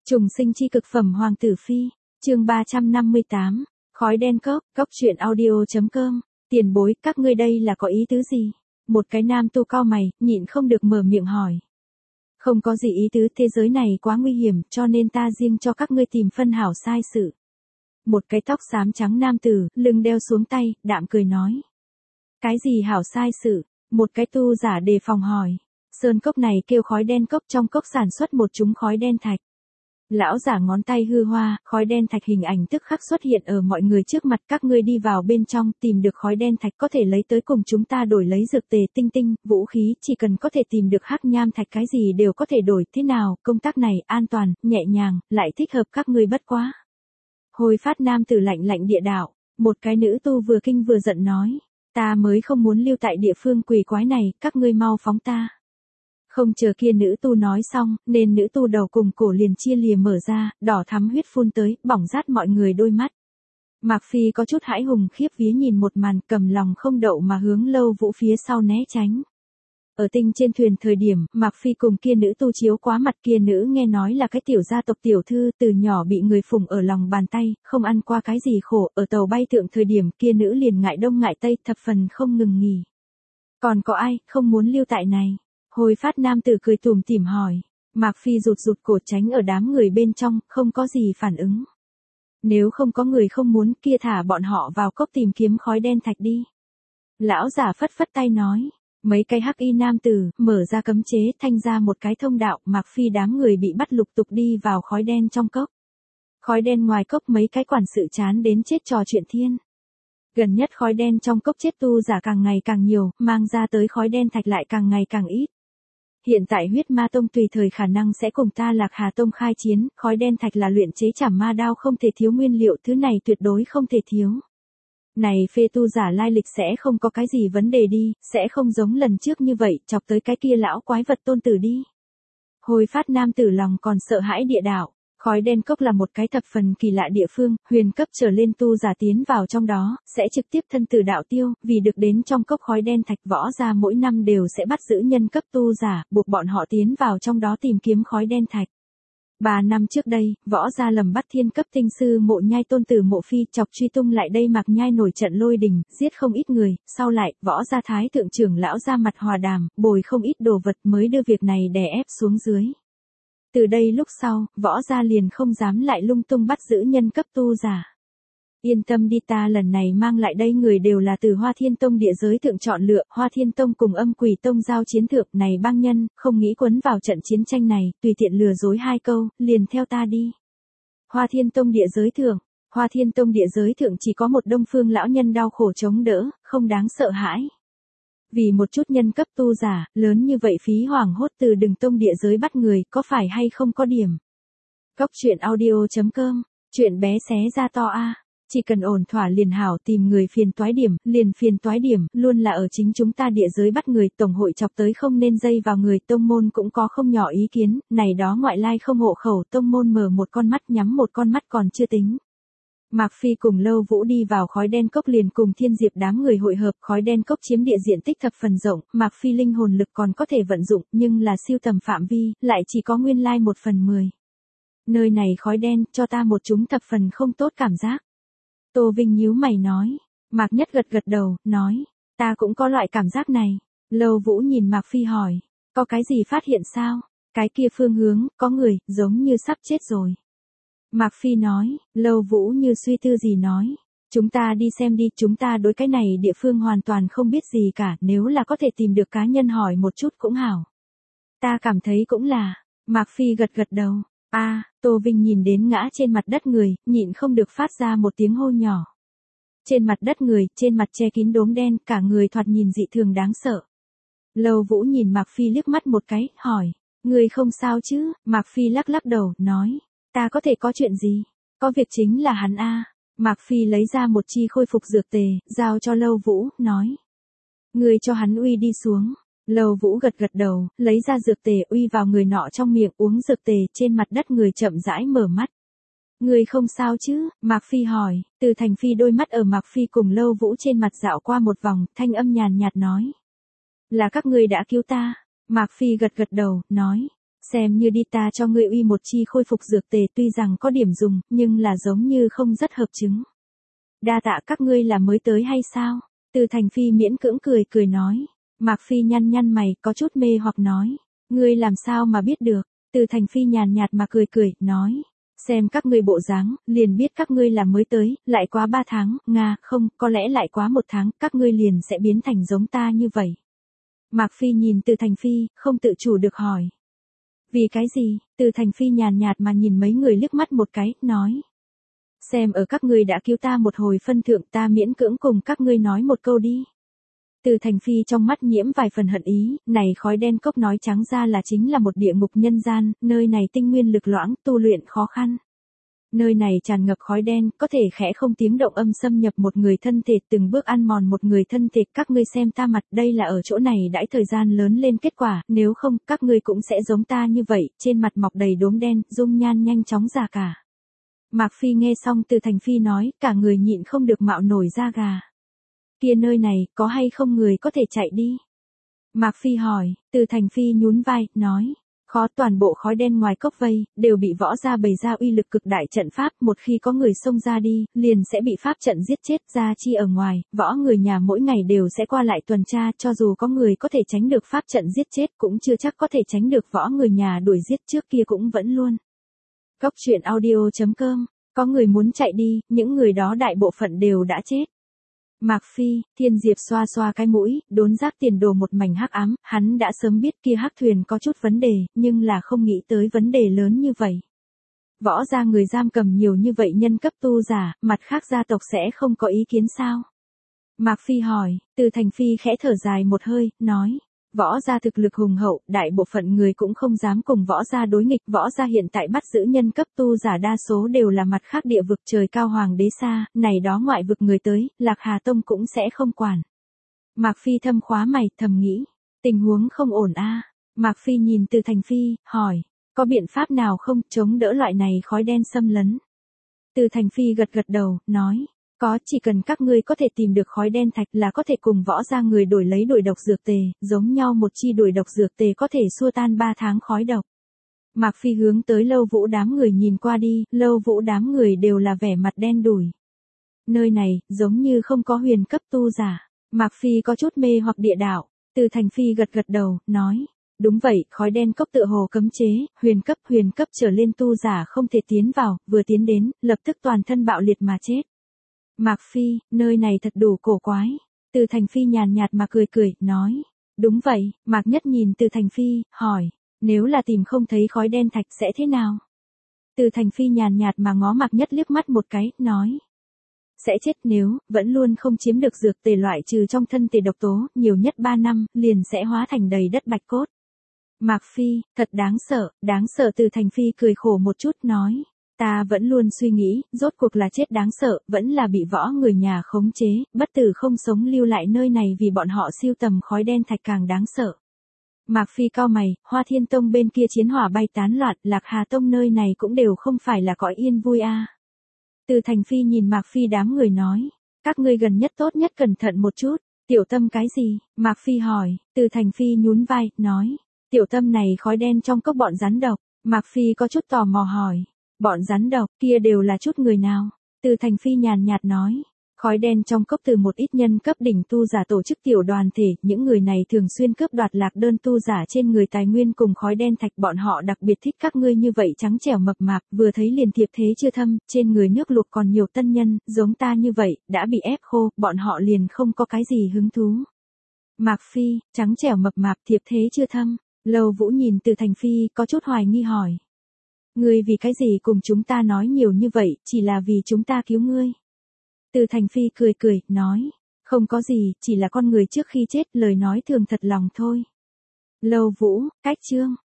Trùng sinh chi cực phẩm Hoàng tử phi, chương 358, khói đen cốc, audio.com, tiền bối, các ngươi đây là có ý tứ gì? Một cái nam tu cau mày, nhịn không được mở miệng hỏi. Không có gì ý tứ, thế giới này quá nguy hiểm, cho nên ta riêng cho các ngươi tìm phân hảo sai sự. Một cái tóc xám trắng nam tử, lưng đeo xuống tay, đạm cười nói. Cái gì hảo sai sự? Một cái tu giả đề phòng hỏi. Sơn cốc này kêu khói đen cốc, trong cốc sản xuất một chúng khói đen thạch. Lão giả ngón tay hư hoa, khói đen thạch hình ảnh tức khắc xuất hiện ở mọi người trước mặt, các ngươi đi vào bên trong, tìm được khói đen thạch có thể lấy tới cùng chúng ta đổi lấy dược tề tinh tinh, vũ khí, chỉ cần có thể tìm được hắc nham thạch cái gì đều có thể đổi, thế nào, công tác này, an toàn, nhẹ nhàng, lại thích hợp các ngươi bất quá. Hồi phát nam tử lạnh lạnh địa đạo, một cái nữ tu vừa kinh vừa giận nói, ta mới không muốn lưu tại địa phương quỷ quái này, các ngươi mau phóng ta. Không chờ kia nữ tu nói xong, nên nữ tu đầu cùng cổ liền chia lìa mở ra, đỏ thắm huyết phun tới, bỏng rát mọi người đôi mắt. Mạc Phi có chút hãi hùng khiếp vía nhìn một màn, cầm lòng không đậu mà hướng Lâu Vũ phía sau né tránh. Ở tinh trên thuyền thời điểm, Mạc Phi cùng kia nữ tu chiếu quá mặt, kia nữ nghe nói là cái tiểu gia tộc tiểu thư, từ nhỏ bị người phụng ở lòng bàn tay, không ăn qua cái gì khổ, ở tàu bay thượng thời điểm kia nữ liền ngại đông ngại tây, thập phần không ngừng nghỉ. Còn có ai, không muốn lưu tại này? Hồi phát nam tử cười tủm tỉm hỏi. Mạc Phi rụt cổ tránh ở đám người bên trong, không có gì phản ứng. Nếu không có người không muốn, kia thả bọn họ vào cốc tìm kiếm khói đen thạch đi. Lão giả phất phất tay nói. Mấy cái hắc y nam tử, mở ra cấm chế, thanh ra một cái thông đạo, Mạc Phi đám người bị bắt lục tục đi vào khói đen trong cốc. Khói đen ngoài cốc mấy cái quản sự chán đến chết trò chuyện thiên. Gần nhất khói đen trong cốc chết tu giả càng ngày càng nhiều, mang ra tới khói đen thạch lại càng ngày càng ít. Hiện tại huyết ma tông tùy thời khả năng sẽ cùng ta Lạc Hà tông khai chiến, khói đen thạch là luyện chế chảm ma đao không thể thiếu nguyên liệu, thứ này tuyệt đối không thể thiếu. Này phê tu giả lai lịch sẽ không có cái gì vấn đề đi, sẽ không giống lần trước như vậy, chọc tới cái kia lão quái vật tôn tử đi. Hồi phát nam tử lòng còn sợ hãi địa đạo. Khói đen cốc là một cái thập phần kỳ lạ địa phương, huyền cấp trở lên tu giả tiến vào trong đó, sẽ trực tiếp thân tử đạo tiêu, vì được đến trong cốc khói đen thạch võ gia mỗi năm đều sẽ bắt giữ nhân cấp tu giả, buộc bọn họ tiến vào trong đó tìm kiếm khói đen thạch. 3 năm trước đây, võ gia lầm bắt thiên cấp tinh sư Mộ Nhai tôn tử Mộ Phi chọc truy tung lại đây Mạc Nhai nổi trận lôi đình, giết không ít người, sau lại, võ gia thái thượng trưởng lão ra mặt hòa đàm, bồi không ít đồ vật mới đưa việc này đè ép xuống dưới. Từ đây lúc sau, võ gia liền không dám lại lung tung bắt giữ nhân cấp tu giả. Yên tâm đi, ta lần này mang lại đây người đều là từ Hoa Thiên Tông địa giới thượng chọn lựa, Hoa Thiên Tông cùng Âm Quỷ Tông giao chiến thượng, này bang nhân, không nghĩ quấn vào trận chiến tranh này, tùy tiện lừa dối 2 câu, liền theo ta đi. Hoa Thiên Tông địa giới thượng, Hoa Thiên Tông địa giới thượng chỉ có một Đông Phương lão nhân đau khổ chống đỡ, không đáng sợ hãi. Vì một chút nhân cấp tu giả, lớn như vậy phí hoảng hốt từ Đừng Tông địa giới bắt người, có phải hay không có điểm. audio.com, chuyện bé xé ra to a. Chỉ cần ổn thỏa liền hảo, tìm người phiền toái điểm, liền phiền toái điểm, luôn là ở chính chúng ta địa giới bắt người, tổng hội chọc tới không nên dây vào người, tông môn cũng có không nhỏ ý kiến, này đó ngoại lai không hộ khẩu, tông môn mở một con mắt nhắm một con mắt còn chưa tính. Mạc Phi cùng Lâu Vũ đi vào khói đen cốc liền cùng Thiên Diệp đám người hội hợp, khói đen cốc chiếm địa diện tích thập phần rộng, Mạc Phi linh hồn lực còn có thể vận dụng, nhưng là siêu tầm phạm vi, lại chỉ có nguyên lai 1/10. Nơi này khói đen, cho ta một chúng thập phần không tốt cảm giác. Tô Vinh nhíu mày nói, Mạc Nhất gật đầu, nói, ta cũng có loại cảm giác này. Lâu Vũ nhìn Mạc Phi hỏi, có cái gì phát hiện sao? Cái kia phương hướng, có người, giống như sắp chết rồi. Mạc Phi nói, Lâu Vũ như suy tư gì nói, chúng ta đi xem đi, chúng ta đối cái này địa phương hoàn toàn không biết gì cả, nếu là có thể tìm được cá nhân hỏi một chút cũng hảo. Ta cảm thấy cũng là, Mạc Phi gật đầu. Tô Vinh nhìn đến ngã trên mặt đất người, nhịn không được phát ra một tiếng hô nhỏ. Trên mặt đất người, trên mặt che kín đốm đen, cả người thoạt nhìn dị thường đáng sợ. Lâu Vũ nhìn Mạc Phi liếc mắt một cái, hỏi, người không sao chứ? Mạc Phi lắc đầu, nói, ta có thể có chuyện gì? Có việc chính là hắn a. Mạc Phi lấy ra một chi khôi phục dược tề, giao cho Lâu Vũ, nói, người cho hắn uy đi xuống. Lâu Vũ gật đầu, lấy ra dược tề uy vào người nọ trong miệng, uống dược tề, trên mặt đất người chậm rãi mở mắt. Người không sao chứ? Mạc Phi hỏi, Từ Thành Phi đôi mắt ở Mạc Phi cùng Lâu Vũ trên mặt dạo qua một vòng, thanh âm nhàn nhạt nói. Là các ngươi đã cứu ta. Mạc Phi gật đầu, nói, Xem như đi ta cho ngươi uy một chi khôi phục dược tề tuy rằng có điểm dùng, nhưng là giống như không rất hợp chứng. Đa tạ các ngươi là mới tới hay sao? Từ Thành Phi miễn cưỡng cười cười nói. Mạc Phi nhăn nhăn mày, có chút mê hoặc nói. Ngươi làm sao mà biết được? Từ Thành Phi nhàn nhạt mà cười cười, nói. Xem các ngươi bộ dáng, liền biết các ngươi là mới tới, lại quá 3 tháng, không, có lẽ lại quá 1 tháng, các ngươi liền sẽ biến thành giống ta như vậy. Mạc Phi nhìn Từ Thành Phi, không tự chủ được hỏi. Vì cái gì? Từ Thành Phi nhàn nhạt mà nhìn mấy người liếc mắt một cái, nói. Xem ở các ngươi đã cứu ta một hồi phân thượng, ta miễn cưỡng cùng các ngươi nói một câu đi. Từ Thành Phi trong mắt nhiễm vài phần hận ý, này khói đen cốc nói trắng ra là chính là một địa ngục nhân gian, nơi này tinh nguyên lực loãng, tu luyện khó khăn. Nơi này tràn ngập khói đen, có thể khẽ không tiếng động âm xâm nhập một người thân thể, từng bước ăn mòn một người thân thể, các ngươi xem ta mặt, đây là ở chỗ này đãi thời gian lớn lên kết quả, nếu không, các ngươi cũng sẽ giống ta như vậy, trên mặt mọc đầy đốm đen, dung nhan nhanh chóng già cả. Mạc Phi nghe xong Từ Thành Phi nói, cả người nhịn không được mạo nổi da gà. Kia nơi này, có hay không người có thể chạy đi? Mạc Phi hỏi, Từ Thành Phi nhún vai, nói. Khó, toàn bộ khói đen ngoài cốc vây, đều bị võ gia bày ra uy lực cực đại trận pháp, một khi có người xông ra đi, liền sẽ bị pháp trận giết chết. Gia chi ở ngoài, võ người nhà mỗi ngày đều sẽ qua lại tuần tra, cho dù có người có thể tránh được pháp trận giết chết cũng chưa chắc có thể tránh được võ người nhà đuổi giết, trước kia cũng vẫn luôn. Góc truyện audio.com, có người muốn chạy đi, những người đó đại bộ phận đều đã chết. Mạc Phi, Thiên Diệp xoa xoa cái mũi, đốn giác tiền đồ một mảnh hắc ám, hắn đã sớm biết kia hắc thuyền có chút vấn đề, nhưng là không nghĩ tới vấn đề lớn như vậy. Võ gia người giam cầm nhiều như vậy nhân cấp tu giả, mặt khác gia tộc sẽ không có ý kiến sao? Mạc Phi hỏi, Từ Thành Phi khẽ thở dài một hơi, nói. Võ gia thực lực hùng hậu, đại bộ phận người cũng không dám cùng võ gia đối nghịch. Võ gia hiện tại bắt giữ nhân cấp tu giả đa số đều là mặt khác địa vực trời cao hoàng đế xa, này đó ngoại vực người tới, Lạc Hà Tông cũng sẽ không quản. Mạc Phi thâm khóa mày, thầm nghĩ, tình huống không ổn a. Mạc Phi nhìn Từ Thành Phi, hỏi, có biện pháp nào không chống đỡ loại này khói đen xâm lấn? Từ Thành Phi gật gật đầu, nói. Có, chỉ cần các ngươi có thể tìm được khói đen thạch là có thể cùng võ gia người đổi lấy đổi độc dược tề, giống nhau một chi đổi độc dược tề có thể xua tan 3 tháng khói độc. Mạc Phi hướng tới Lâu Vũ đám người nhìn qua đi, Lâu Vũ đám người đều là vẻ mặt đen đủi. Nơi này, giống như không có huyền cấp tu giả. Mạc Phi có chút mê hoặc địa đạo. Từ Thành Phi gật gật đầu, nói. Đúng vậy, khói đen cốc tựa hồ cấm chế, huyền cấp trở lên tu giả không thể tiến vào, vừa tiến đến, lập tức toàn thân bạo liệt mà chết. Mạc Phi, nơi này thật đủ cổ quái. Từ Thành Phi nhàn nhạt mà cười cười, nói. Đúng vậy, Mạc Nhất nhìn Từ Thành Phi, hỏi. Nếu là tìm không thấy khói đen thạch sẽ thế nào? Từ Thành Phi nhàn nhạt mà ngó Mạc Nhất liếc mắt một cái, nói. Sẽ chết nếu, vẫn luôn không chiếm được dược tề loại trừ trong thân thể độc tố, nhiều nhất 3 năm, liền sẽ hóa thành đầy đất bạch cốt. Mạc Phi, thật đáng sợ Từ Thành Phi cười khổ một chút, nói. Ta vẫn luôn suy nghĩ, rốt cuộc là chết đáng sợ, vẫn là bị võ người nhà khống chế, bất tử không sống lưu lại nơi này vì bọn họ siêu tầm khói đen thạch càng đáng sợ. Mạc Phi cao mày, Hoa Thiên Tông bên kia chiến hỏa bay tán loạn, Lạc Hà Tông nơi này cũng đều không phải là cõi yên vui a. Từ Thành Phi nhìn Mạc Phi đám người nói, các ngươi gần nhất tốt nhất cẩn thận một chút, tiểu tâm cái gì? Mạc Phi hỏi, Từ Thành Phi nhún vai, nói, tiểu tâm này khói đen trong cốc bọn rắn độc. Mạc Phi có chút tò mò hỏi. Bọn rắn độc kia đều là chút người nào? Từ Thành Phi nhàn nhạt nói. Khói đen trong cốc từ một ít nhân cấp đỉnh tu giả tổ chức tiểu đoàn thể, những người này thường xuyên cướp đoạt lạc đơn tu giả trên người tài nguyên cùng khói đen thạch, bọn họ đặc biệt thích các ngươi như vậy trắng trẻo mập mạp, vừa thấy liền thiệp thế chưa thâm, trên người nước luộc còn nhiều tân nhân, giống ta như vậy, đã bị ép khô, bọn họ liền không có cái gì hứng thú. Mạc Phi, trắng trẻo mập mạp thiệp thế chưa thâm, Lâu Vũ nhìn Từ Thành Phi có chút hoài nghi hỏi. Ngươi vì cái gì cùng chúng ta nói nhiều như vậy, chỉ là vì chúng ta cứu ngươi. Từ Thành Phi cười cười, nói, không có gì, chỉ là con người trước khi chết lời nói thường thật lòng thôi. Lâu Vũ, cách chương.